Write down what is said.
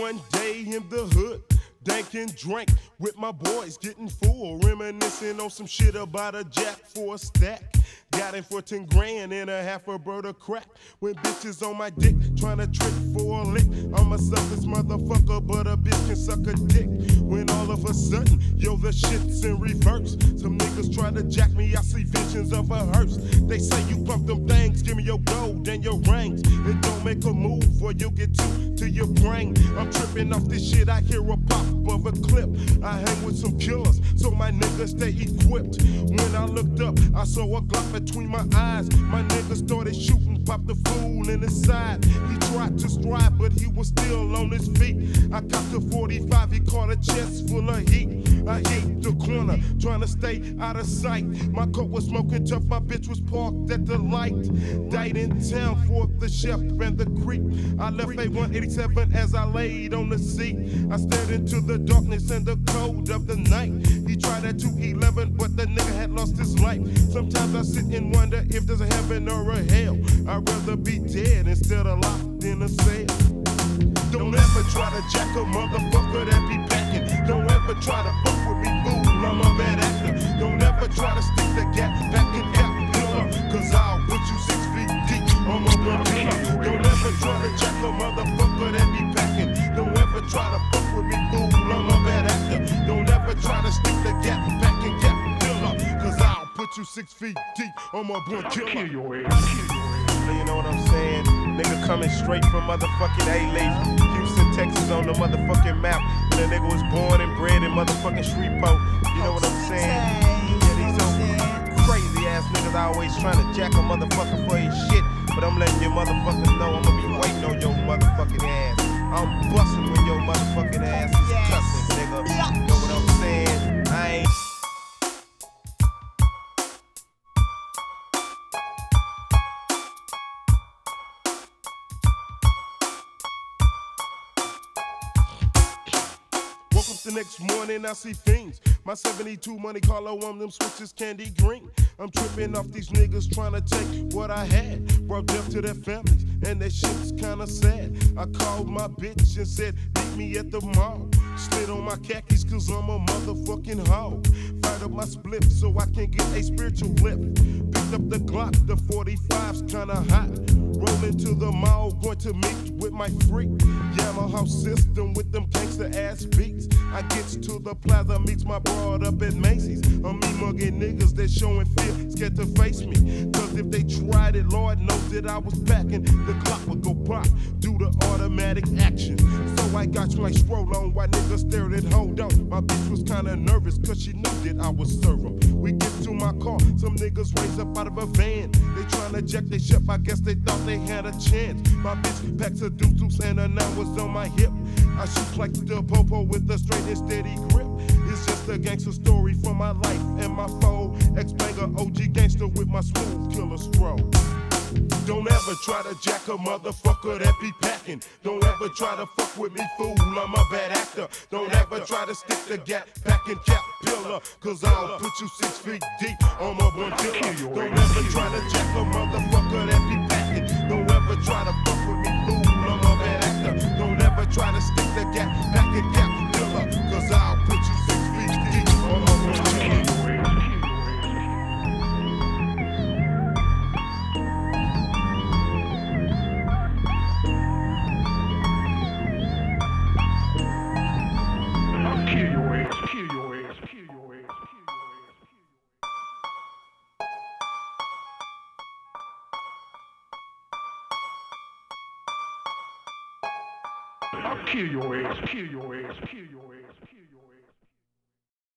One day in the hood, dank and drank with my boys, getting full, reminiscing on some shit about a jack for a stack. Got him for 10 grand and a half a bird of crack. When bitches on my dick trying to trick for a lick, I'm a selfish motherfucker, but a bitch can suck a dick. When all of a sudden, yo, the shit's in reverse. Some niggas try to jack me, I see visions of a hearse. They say you pump them things, give me your gold and your rings, and don't make a move or you'll get two to your brain. I'm tripping off this shit, I hear a pop of a clip. I hang with some killers, so my niggas stay equipped. When I looked up, I saw a Glock between my eyes. My niggas started shooting, popped the fool in his side. He tried to stride, but he was still on his feet. I got the 45, he caught a chest full of heat. I hit the corner, trying to stay out of sight. My coat was smoking tough, my bitch was parked at the light. Died in town for the chef and the creep. I left A187 as I laid on the seat. I stared into the darkness and the cold of the night. He tried at 211, but the nigga had lost his life. Sometimes I sit and wonder if there's a heaven or a hell. I'd rather be dead instead of locked in a cell. Don't ever try to jack a motherfucker that be packing. Don't ever try to fuck with me, fool, I'm a bad actor. Don't ever try to stick the gap back in that pillar, cause I'll put you 6 feet deep, I'm a pillar. Don't ever try to jack a motherfucker that be packing. Don't ever try to fuck with me, fool, I'm a bad actor. Don't ever try to stick the gap back in that pillar, cause I'll put you 6 feet deep, I'm a born killer. Kill your ass. You know what I'm saying? Nigga coming straight from motherfucking A-Leaf, Houston, Texas on the motherfucking map. And the nigga was born and bred in motherfucking Shreveport. You know what I'm saying? Yeah, these old crazy ass niggas always trying to jack a motherfucker for his shit. But I'm letting your motherfuckers know I'ma be waiting on your motherfucking ass. I'm busting when your motherfucking ass is cussing, nigga. You know what I'm saying? I ain't the next morning I see fiends. My 72 money Carlo on them switches candy green. I'm tripping off these niggas trying to take what I had. Brought death to their families and that shit's kinda sad. I called my bitch and said, meet me at the mall. Slid on my khakis cause I'm a motherfucking hoe. Fired up my split so I can get a spiritual lift. Picked up the Glock, the 45's kinda hot. Rolling to the mall, going to meet with my freak. Yamaha system with them gangsta ass beats. I gets to the plaza, meets my broad up at Macy's. I'm me mugging niggas that showing fear, scared to face me. Cause if they tried it, Lord knows that I was packing. The clock would go pop, do the automatic action. So I got my stroll on while niggas stared and hold on. My bitch was kinda nervous cause she knew that I would serve them. We get to my car, some niggas raise up out of a van. They tryna jack their ship, I guess they thought they had a chance. My bitch packs a deuce and a 9 was on my hip. I shoot like the popo with a straight and steady grip. It's just a gangster story from my life and my foe. Ex-banger OG gangster with my smooth killer stroll. Don't ever try to jack a motherfucker that be packing. Don't ever try to fuck with me, fool, I'm a bad actor. Don't ever try to stick the gap back in cap pillar, cause I'll put you 6 feet deep, I'm a born killer. Don't ever try to jack a motherfucker that be packing. Don't ever try to fuck with me, fool, I'm a bad actor. Don't ever try to stick the gap back in cap pillar, cause I'll put you 6 feet deep, I'm a born killer. I'll kill your ass, kill your ass, kill your ass.